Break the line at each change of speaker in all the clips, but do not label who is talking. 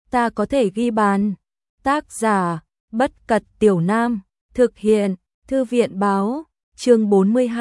ta có thể ghi bàn. Tác giả, Bất Cật Tiểu Nam, thực hiện, Thư viện báo, chương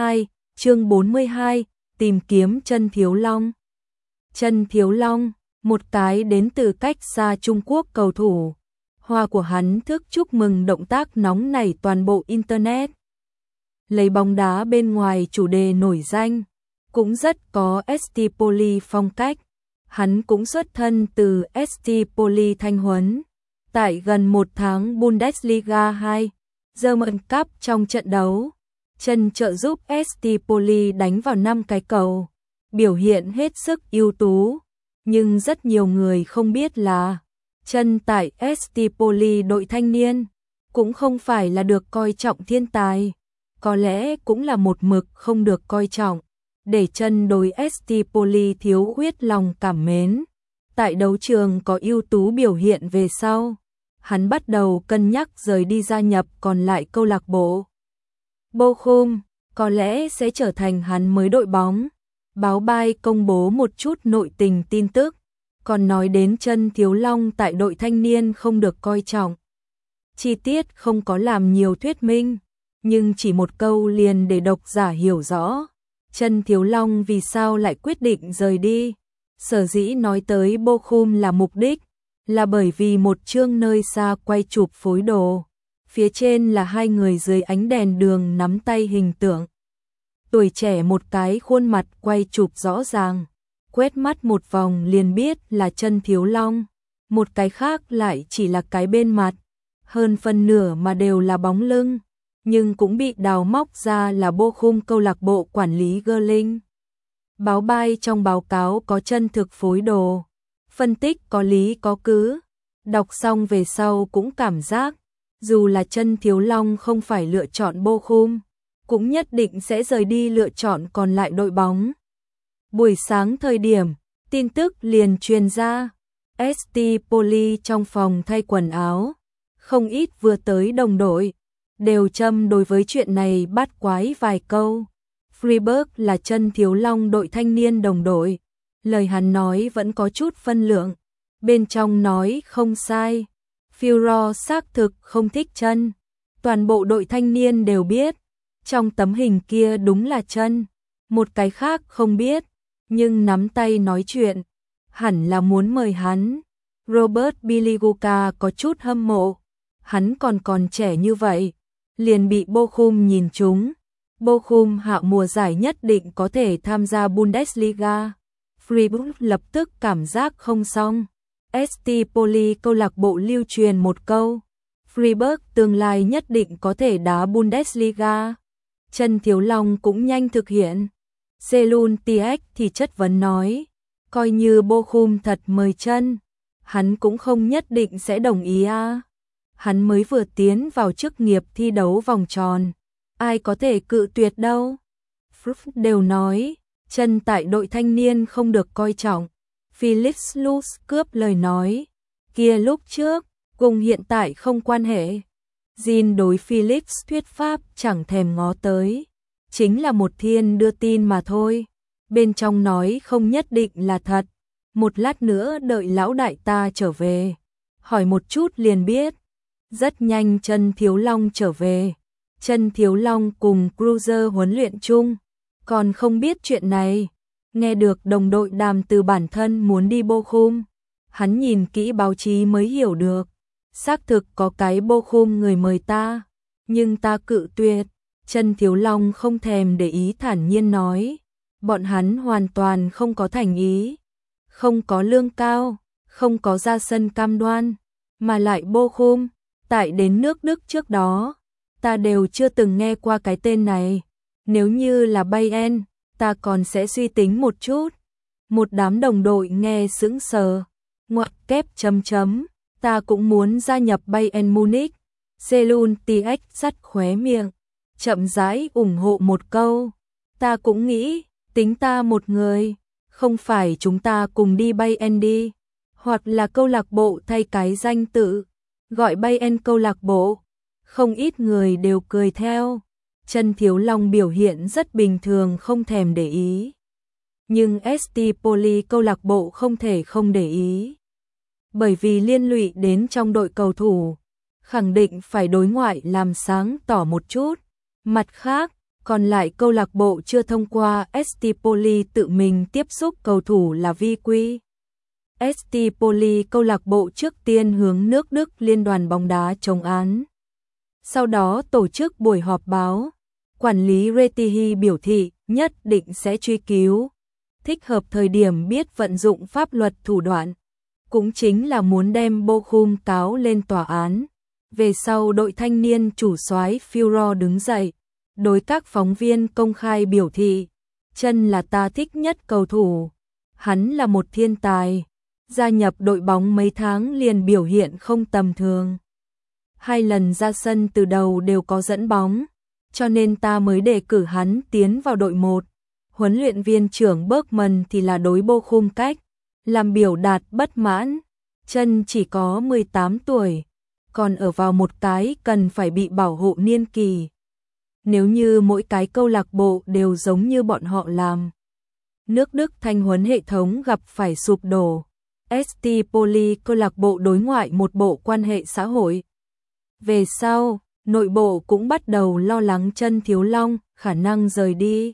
42, tìm kiếm Chân Thiếu Long. Chân Thiếu Long, một cái đến từ cách xa Trung Quốc cầu thủ. Hoa của hắn thức chúc mừng động tác nóng nảy toàn bộ Internet. Lấy bóng đá bên ngoài chủ đề nổi danh, cũng rất có ST Poli phong cách. Hắn cũng xuất thân từ ST Poli Thanh Huấn. Tại gần một tháng Bundesliga 2, German Cup trong trận đấu, Chân trợ giúp ST Poli đánh vào 5 cái cầu, biểu hiện hết sức ưu tú. Nhưng rất nhiều người không biết là Chân tại ST Poli đội thanh niên cũng không phải là được coi trọng thiên tài, có lẽ cũng là một mực không được coi trọng, để Chân đối ST Poli thiếu khuyết lòng cảm mến. Tại đấu trường có ưu tú biểu hiện về sau, hắn bắt đầu cân nhắc rời đi gia nhập còn lại câu lạc bộ Bochum, có lẽ sẽ trở thành hắn mới đội bóng. Báo Bild công bố một chút nội tình tin tức, còn nói đến Chân Thiếu Long tại đội thanh niên không được coi trọng. Chi tiết không có làm nhiều thuyết minh, nhưng chỉ một câu liền để độc giả hiểu rõ Chân Thiếu Long vì sao lại quyết định rời đi. Sở dĩ nói tới Bochum là mục đích, là bởi vì một chương nơi xa quay chụp phối đồ. Phía trên là hai người dưới ánh đèn đường nắm tay hình tượng. Tuổi trẻ một cái khuôn mặt quay chụp rõ ràng, quét mắt một vòng liền biết là Chân Thiếu Long. Một cái khác lại chỉ là cái bên mặt, hơn phân nửa mà đều là bóng lưng, nhưng cũng bị đào móc ra là Bochum câu lạc bộ quản lý Gerling. Báo Bild trong báo cáo có chân thực phối đồ, phân tích có lý có cứ. Đọc xong về sau cũng cảm giác, dù là Chân Thiếu Long không phải lựa chọn Bochum, cũng nhất định sẽ rời đi lựa chọn còn lại đội bóng. Buổi sáng thời điểm, tin tức liền truyền ra, ST Poli trong phòng thay quần áo, không ít vừa tới đồng đội, đều châm đối với chuyện này bắt quái vài câu. Freiburg là Chân Thiếu Long đội thanh niên đồng đội, lời hắn nói vẫn có chút phân lượng, bên trong nói không sai. Führer xác thực không thích Chân, toàn bộ đội thanh niên đều biết, trong tấm hình kia đúng là Chân, một cái khác không biết, nhưng nắm tay nói chuyện, hẳn là muốn mời hắn. Robert Biliguca có chút hâm mộ, hắn còn trẻ như vậy, liền bị Bochum nhìn trúng. Bochum hạ mùa giải nhất định có thể tham gia Bundesliga. Freiburg lập tức cảm giác không xong. ST Poli câu lạc bộ lưu truyền một câu, Freiburg tương lai nhất định có thể đá Bundesliga. Chân Thiếu Long cũng nhanh thực hiện. Selun Tiek thì chất vấn nói, coi như Bochum thật mời Chân, hắn cũng không nhất định sẽ đồng ý à. Hắn mới vừa tiến vào chức nghiệp thi đấu vòng tròn, ai có thể cự tuyệt đâu. Freiburg đều nói, Chân tại đội thanh niên không được coi trọng. Felix Luz cướp lời nói, kia lúc trước, cùng hiện tại không quan hệ. Jean đối Felix thuyết pháp chẳng thèm ngó tới, chính là một thiên đưa tin mà thôi. Bên trong nói không nhất định là thật, một lát nữa đợi lão đại ta trở về, hỏi một chút liền biết. Rất nhanh Chân Thiếu Long trở về, Chân Thiếu Long cùng Cruiser huấn luyện chung, còn không biết chuyện này. Nghe được đồng đội đàm từ bản thân muốn đi Bochum, hắn nhìn kỹ báo chí mới hiểu được. Xác thực có cái Bochum người mời ta, nhưng ta cự tuyệt. Chân Thiếu Long không thèm để ý thản nhiên nói, bọn hắn hoàn toàn không có thành ý, không có lương cao, không có ra sân cam đoan, mà lại Bochum, tại đến nước Đức trước đó, ta đều chưa từng nghe qua cái tên này. Nếu như là Bayern, ta còn sẽ suy tính một chút. Một đám đồng đội nghe sững sờ, ngoặc kép chấm chấm, ta cũng muốn gia nhập Bayern Munich. Selun Tiek sắt khóe miệng, chậm rãi ủng hộ một câu, ta cũng nghĩ, tính ta một người, không phải chúng ta cùng đi Bayern đi, hoặc là câu lạc bộ thay cái danh tự, gọi Bayern câu lạc bộ. Không ít người đều cười theo. Chân Thiếu Long biểu hiện rất bình thường, không thèm để ý. Nhưng ST Poli câu lạc bộ không thể không để ý. bởi vì liên lụy đến trong đội cầu thủ, khẳng định phải đối ngoại làm sáng tỏ một chút. Mặt khác, còn lại câu lạc bộ chưa thông qua ST Poli tự mình tiếp xúc cầu thủ là vi quy. ST Poli câu lạc bộ trước tiên hướng nước Đức Liên đoàn bóng đá chống án. Sau đó tổ chức buổi họp báo, quản lý Retihi biểu thị nhất định sẽ truy cứu, thích hợp thời điểm biết vận dụng pháp luật thủ đoạn, cũng chính là muốn đem Bochum cáo lên tòa án. Về sau đội thanh niên chủ soái Führer đứng dậy, đối các phóng viên công khai biểu thị, Chân là ta thích nhất cầu thủ, hắn là một thiên tài, gia nhập đội bóng mấy tháng liền biểu hiện không tầm thường. 2 lần ra sân từ đầu đều có dẫn bóng, cho nên ta mới đề cử hắn tiến vào đội 1. Huấn luyện viên trưởng Bergman thì là đối Bochum cách làm biểu đạt bất mãn. Chân chỉ có 18 tuổi, còn ở vào một cái cần phải bị bảo hộ niên kỳ. Nếu như mỗi cái câu lạc bộ đều giống như bọn họ làm, nước Đức thanh huấn hệ thống gặp phải sụp đổ. ST Poli câu lạc bộ đối ngoại một bộ quan hệ xã hội. Về sau, nội bộ cũng bắt đầu lo lắng Chân Thiếu Long khả năng rời đi.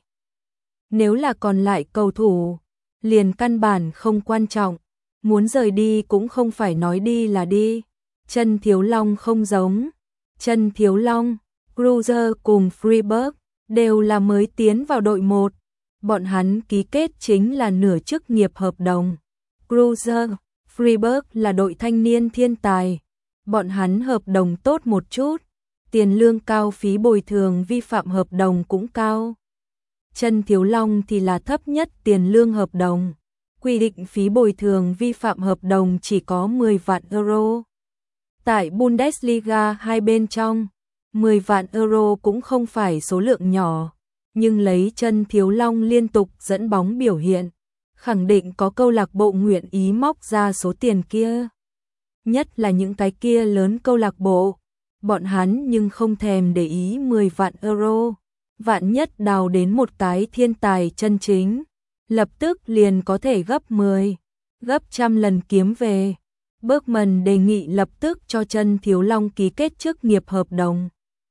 Nếu là còn lại cầu thủ, liền căn bản không quan trọng, muốn rời đi cũng không phải nói đi là đi. Chân Thiếu Long không giống. Chân Thiếu Long, Kruse cùng Freiburg đều là mới tiến vào đội 1. Bọn hắn ký kết chính là nửa chức nghiệp hợp đồng. Kruse, Freiburg là đội thanh niên thiên tài. Bọn hắn hợp đồng tốt một chút, tiền lương cao, phí bồi thường vi phạm hợp đồng cũng cao. Chân Thiếu Long thì là thấp nhất tiền lương hợp đồng. Quy định phí bồi thường vi phạm hợp đồng chỉ có 10 vạn euro. Tại Bundesliga hai bên trong, 10 vạn euro cũng không phải số lượng nhỏ, nhưng lấy Chân Thiếu Long liên tục dẫn bóng biểu hiện, khẳng định có câu lạc bộ nguyện ý móc ra số tiền kia. Nhất là những cái kia lớn câu lạc bộ, bọn hắn nhưng không thèm để ý 10 vạn euro. Vạn nhất đào đến một cái thiên tài chân chính, lập tức liền có thể gấp 10, gấp trăm lần kiếm về. Bergman đề nghị lập tức cho Chân Thiếu Long ký kết chức nghiệp hợp đồng.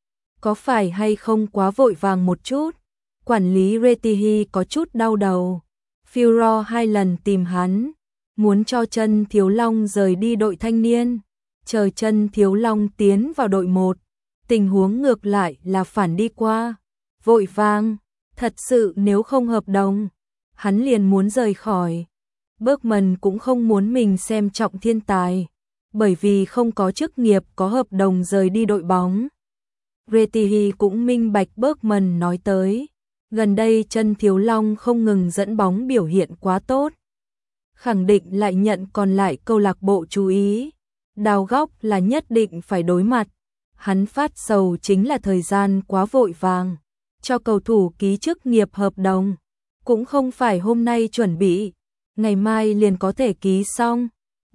Có phải hay không quá vội vàng một chút? Quản lý Retihi có chút đau đầu. Führer 2 lần tìm hắn, muốn cho Chân Thiếu Long rời đi đội thanh niên, chờ Chân Thiếu Long tiến vào đội 1. Tình huống ngược lại là phản đi qua. Vội vàng, thật sự nếu không hợp đồng, hắn liền muốn rời khỏi. Bergman cũng không muốn mình xem trọng thiên tài, bởi vì không có chức nghiệp có hợp đồng rời đi đội bóng. Retihi cũng minh bạch Bergman nói tới, gần đây Chân Thiếu Long không ngừng dẫn bóng biểu hiện quá tốt, khẳng định lại nhận còn lại câu lạc bộ chú ý, đào góc là nhất định phải đối mặt. Hắn phát sầu chính là thời gian quá vội vàng, cho cầu thủ ký chức nghiệp hợp đồng, cũng không phải hôm nay chuẩn bị, ngày mai liền có thể ký xong.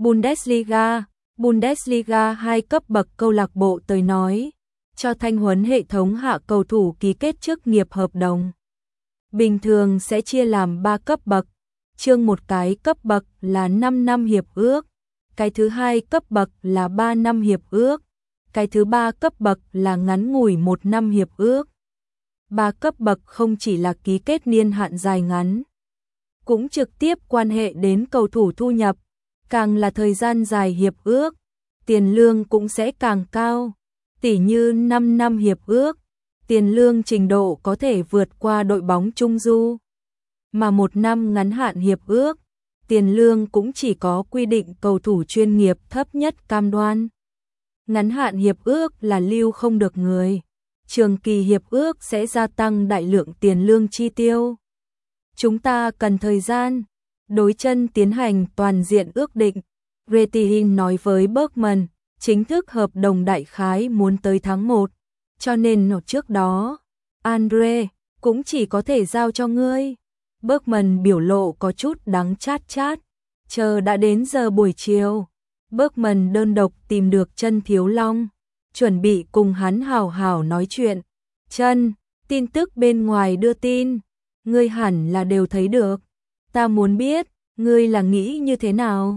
Bundesliga 2 cấp bậc câu lạc bộ tới nói, cho thanh huấn hệ thống hạ cầu thủ ký kết chức nghiệp hợp đồng. Bình thường sẽ chia làm 3 cấp bậc, chương một cái cấp bậc là 5 năm hiệp ước, cái thứ hai cấp bậc là 3 năm hiệp ước, cái thứ ba cấp bậc là ngắn ngủi 1 năm hiệp ước. 3 cấp bậc không chỉ là ký kết niên hạn dài ngắn, cũng trực tiếp quan hệ đến cầu thủ thu nhập, càng là thời gian dài hiệp ước, tiền lương cũng sẽ càng cao. Tỉ như 5 năm hiệp ước, tiền lương trình độ có thể vượt qua đội bóng trung du, mà 1 năm ngắn hạn hiệp ước, tiền lương cũng chỉ có quy định cầu thủ chuyên nghiệp thấp nhất cam đoan. Ngắn hạn hiệp ước là lưu không được người, trường kỳ hiệp ước sẽ gia tăng đại lượng tiền lương chi tiêu. Chúng ta cần thời gian, đối Chân tiến hành toàn diện ước định. Retihi nói với Bergman, chính thức hợp đồng đại khái muốn tới tháng 1, cho nên trước đó, Andre cũng chỉ có thể giao cho ngươi. Bergman biểu lộ có chút đắng chát chát, chờ đã đến giờ buổi chiều, Bergman đơn độc tìm được Chân Thiếu Long, chuẩn bị cùng hắn hào hào nói chuyện. Chân, tin tức bên ngoài đưa tin, ngươi hẳn là đều thấy được, ta muốn biết, ngươi là nghĩ như thế nào?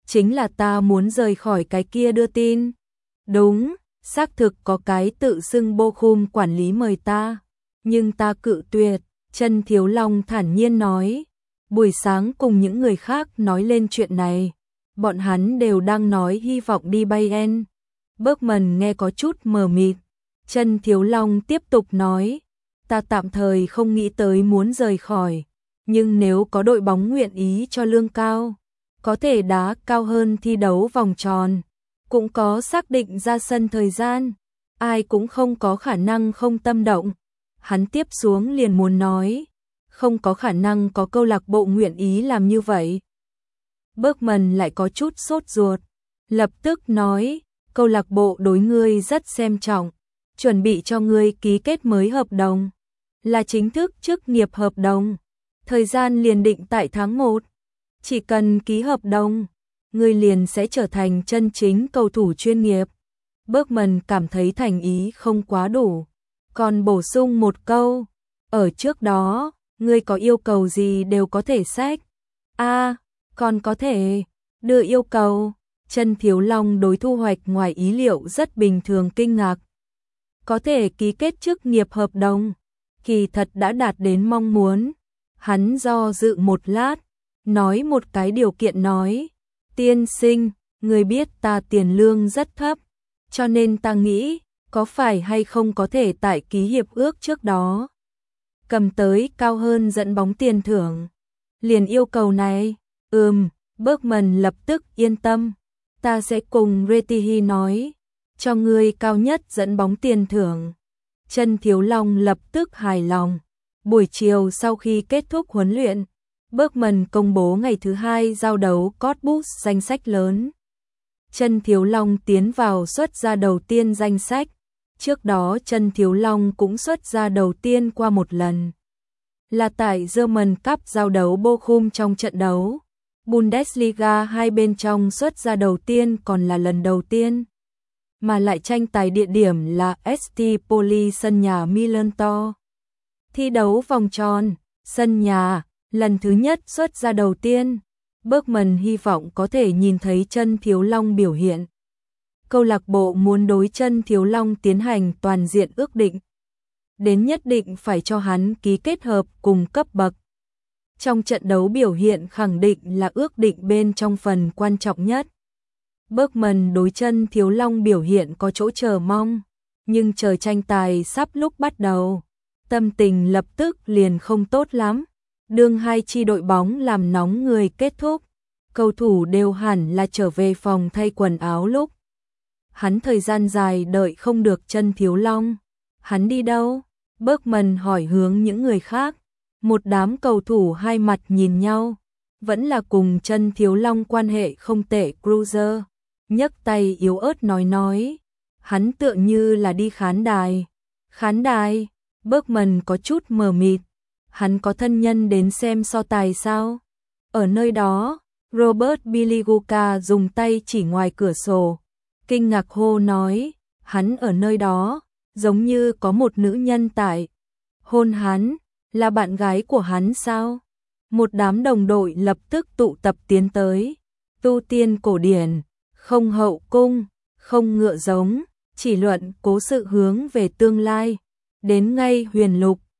chính là ta muốn rời khỏi cái kia đưa tin. Đúng, xác thực có cái tự xưng Bochum quản lý mời ta, nhưng ta cự tuyệt. Chân Thiếu Long thản nhiên nói. Buổi sáng cùng những người khác nói lên chuyện này, bọn hắn đều đang nói hy vọng đi Bayern. Bergman nghe có chút mờ mịt. Chân Thiếu Long tiếp tục nói, ta tạm thời không nghĩ tới muốn rời khỏi, nhưng nếu có đội bóng nguyện ý cho lương cao, có thể đá cao hơn thi đấu vòng tròn, cũng có xác định ra sân thời gian, ai cũng không có khả năng không tâm động. Hắn tiếp xuống liền muốn nói, không có khả năng có câu lạc bộ nguyện ý làm như vậy. Bergman lại có chút sốt ruột, lập tức nói, câu lạc bộ đối ngươi rất xem trọng, chuẩn bị cho ngươi ký kết mới hợp đồng, là chính thức chức nghiệp hợp đồng, thời gian liền định tại tháng 1, chỉ cần ký hợp đồng, ngươi liền sẽ trở thành chân chính cầu thủ chuyên nghiệp. Bergman cảm thấy thành ý không quá đủ, còn bổ sung một câu, ở trước đó, ngươi có yêu cầu gì đều có thể xét. Còn có thể đưa yêu cầu. Chân Thiếu Long đối thu hoạch ngoài ý liệu rất bình thường kinh ngạc. Có thể ký kết chức nghiệp hợp đồng, kỳ thật đã đạt đến mong muốn. Hắn do dự một lát, nói một cái điều kiện nói, tiên sinh, người biết ta tiền lương rất thấp, cho nên ta nghĩ, có phải hay không có thể tại ký hiệp ước trước đó cầm tới cao hơn dẫn bóng tiền thưởng. Liền yêu cầu này, Bergman lập tức yên tâm, ta sẽ cùng Retihi nói, cho ngươi cao nhất dẫn bóng tiền thưởng. Chân Thiếu Long lập tức hài lòng. Buổi chiều sau khi kết thúc huấn luyện, Bergman công bố ngày thứ 2 giao đấu Cottbus danh sách lớn. Chân Thiếu Long tiến vào xuất ra đầu tiên danh sách. Trước đó Chân Thiếu Long cũng xuất ra đầu tiên qua một lần, là tại German Cup giao đấu Bochum trong trận đấu Bundesliga hai bên trong xuất ra đầu tiên còn là lần đầu tiên, mà lại tranh tài địa điểm là ST Poli sân nhà Milantor. Thi đấu vòng tròn, sân nhà, lần thứ nhất xuất ra đầu tiên, Bergman hy vọng có thể nhìn thấy Chân Thiếu Long biểu hiện. Câu lạc bộ muốn đối Chân Thiếu Long tiến hành toàn diện ước định, đến nhất định phải cho hắn ký kết hợp cùng cấp bậc. Trong trận đấu biểu hiện khẳng định là ước định bên trong phần quan trọng nhất. Bergman đối Chân Thiếu Long biểu hiện có chỗ chờ mong, nhưng chờ tranh tài sắp lúc bắt đầu, tâm tình lập tức liền không tốt lắm. Đương hai chi đội bóng làm nóng người kết thúc, cầu thủ đều hẳn là trở về phòng thay quần áo lúc. Hắn thời gian dài đợi không được Chân Thiếu Long. Hắn đi đâu? Bergman hỏi hướng những người khác. Một đám cầu thủ hai mặt nhìn nhau, vẫn là cùng Chân Thiếu Long quan hệ không tệ. Cruiser nhấc tay yếu ớt nói, hắn tựa như là đi khán đài. Khán đài? Bergman có chút mờ mịt. Hắn có thân nhân đến xem so tài sao? Ở nơi đó, Robert Biliguca dùng tay chỉ ngoài cửa sổ, kinh ngạc hô nói, hắn ở nơi đó, giống như có một nữ nhân tại hôn hắn, là bạn gái của hắn sao? Một đám đồng đội lập tức tụ tập tiến tới, tu tiên cổ điển, không hậu cung, không ngựa giống, chỉ luận cố sự hướng về tương lai, đến ngay huyền lục.